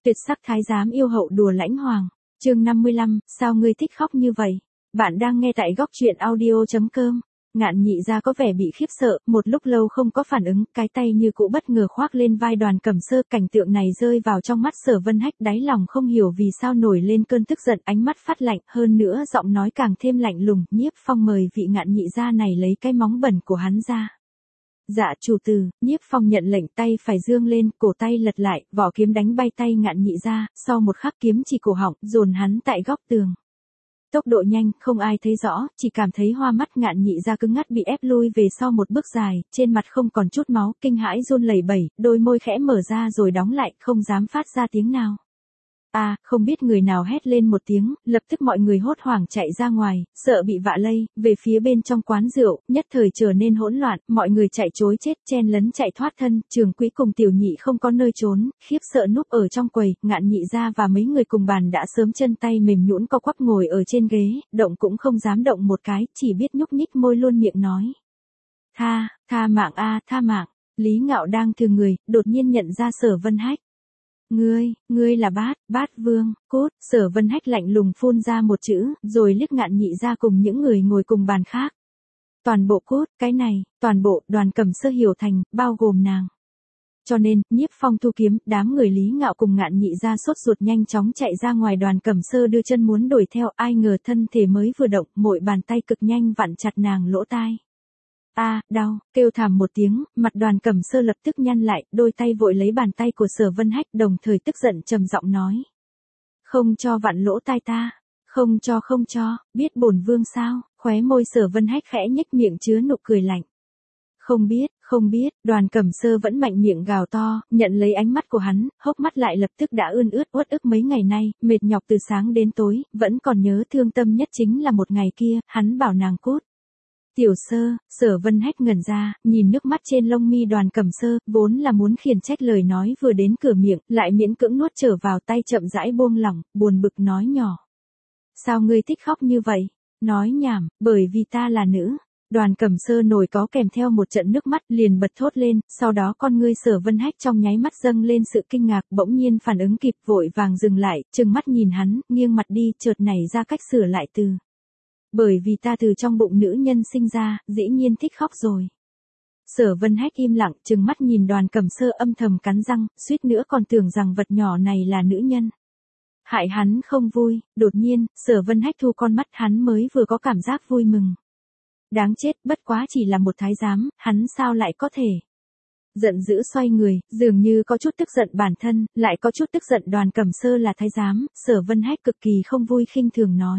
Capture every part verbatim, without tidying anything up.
Tuyệt sắc thái giám yêu hậu đùa lãnh hoàng. Chương năm mươi lăm, sao ngươi thích khóc như vậy? Bạn đang nghe tại góc truyện audio chấm com. Ngạn Nhị Gia có vẻ bị khiếp sợ, một lúc lâu không có phản ứng, cái tay như cũ bất ngờ khoác lên vai Đoàn Cẩm Sơ, cảnh tượng này rơi vào trong mắt Sở Vân Hách, đáy lòng không hiểu vì sao nổi lên cơn tức giận, ánh mắt phát lạnh, hơn nữa giọng nói càng thêm lạnh lùng, Nhiếp Phong mời vị Ngạn Nhị Gia này lấy cái móng bẩn của hắn ra. Dạ chủ tử. Nhiếp Phong nhận lệnh, tay phải dương lên, cổ tay lật lại, vỏ kiếm đánh bay tay Ngạn Nhị Gia, sau một khắc kiếm chỉ cổ họng, dồn hắn tại góc tường. Tốc độ nhanh, không ai thấy rõ, chỉ cảm thấy hoa mắt Ngạn Nhị Gia cứng ngắc bị ép lui về sau một bước dài, trên mặt không còn chút máu, kinh hãi run lẩy bẩy, đôi môi khẽ mở ra rồi đóng lại, không dám phát ra tiếng nào. A, à, không biết người nào hét lên một tiếng, lập tức mọi người hốt hoảng chạy ra ngoài, sợ bị vạ lây, về phía bên trong quán rượu, nhất thời trở nên hỗn loạn, mọi người chạy trối chết, chen lấn chạy thoát thân, Trường Quý cùng Tiểu Nhị không có nơi trốn, khiếp sợ núp ở trong quầy, Ngạn Nhị Gia và mấy người cùng bàn đã sớm chân tay mềm nhũn co quắp ngồi ở trên ghế, động cũng không dám động một cái, chỉ biết nhúc nhích môi luôn miệng nói. Tha, tha mạng a, tha mạng. Lý Ngạo đang thừa người, đột nhiên nhận ra Sở Vân Hách. Ngươi, ngươi là Bát, Bát Vương, cút. Sở Vân Hách lạnh lùng phun ra một chữ, rồi liếc Ngạn Nhị Gia cùng những người ngồi cùng bàn khác. Toàn bộ cút, cái này, toàn bộ, Đoàn Cẩm Sơ hiểu thành, bao gồm nàng. Cho nên, Nhiếp Phong thu kiếm, đám người Lý Ngạo cùng Ngạn Nhị Gia sốt ruột nhanh chóng chạy ra ngoài, Đoàn Cẩm Sơ đưa chân muốn đuổi theo, ai ngờ thân thể mới vừa động, mỗi bàn tay cực nhanh vặn chặt nàng lỗ tai. A, à, đau, kêu thảm một tiếng, mặt Đoàn Cẩm Sơ lập tức nhăn lại, đôi tay vội lấy bàn tay của Sở Vân Hách, đồng thời tức giận trầm giọng nói. Không cho vặn lỗ tai ta, không cho không cho, biết bổn vương sao? Khóe môi Sở Vân Hách khẽ nhếch miệng chứa nụ cười lạnh. Không biết, không biết, Đoàn Cẩm Sơ vẫn mạnh miệng gào to, nhận lấy ánh mắt của hắn, hốc mắt lại lập tức đã ươn ướt uất ức mấy ngày nay, mệt nhọc từ sáng đến tối, vẫn còn nhớ thương tâm nhất chính là một ngày kia, hắn bảo nàng cút. Tiểu Sơ, Sở Vân Hách ngẩn ra, nhìn nước mắt trên lông mi Đoàn Cẩm Sơ, vốn là muốn khiển trách lời nói vừa đến cửa miệng, lại miễn cưỡng nuốt trở vào, tay chậm rãi buông lỏng, buồn bực nói nhỏ. Sao ngươi thích khóc như vậy? Nói nhảm, bởi vì ta là nữ. Đoàn Cẩm Sơ nổi có kèm theo một trận nước mắt, liền bật thốt lên, sau đó con ngươi Sở Vân Hách trong nháy mắt dâng lên sự kinh ngạc, bỗng nhiên phản ứng kịp, vội vàng dừng lại, trừng mắt nhìn hắn, nghiêng mặt đi, chợt nảy ra cách sửa lại từ. Bởi vì ta từ trong bụng nữ nhân sinh ra, dĩ nhiên thích khóc rồi. Sở Vân Hách im lặng, trừng mắt nhìn Đoàn Cẩm Sơ, âm thầm cắn răng, suýt nữa còn tưởng rằng vật nhỏ này là nữ nhân. Hại hắn không vui, đột nhiên, Sở Vân Hách thu con mắt, hắn mới vừa có cảm giác vui mừng. Đáng chết, bất quá chỉ là một thái giám, hắn sao lại có thể. Giận dữ xoay người, dường như có chút tức giận bản thân, lại có chút tức giận Đoàn Cẩm Sơ là thái giám, Sở Vân Hách cực kỳ không vui khinh thường nói.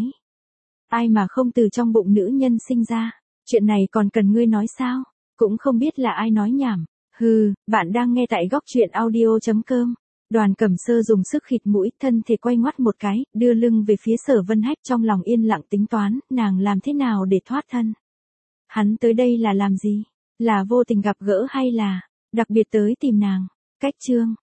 Ai mà không từ trong bụng nữ nhân sinh ra, chuyện này còn cần ngươi nói sao, cũng không biết là ai nói nhảm. Hừ, bạn đang nghe tại góc truyện audio chấm com. Đoàn Cẩm Sơ dùng sức khịt mũi, thân thể quay ngoắt một cái, đưa lưng về phía Sở Vân Hách, trong lòng yên lặng tính toán, nàng làm thế nào để thoát thân. Hắn tới đây là làm gì? Là vô tình gặp gỡ hay là đặc biệt tới tìm nàng? Cách chương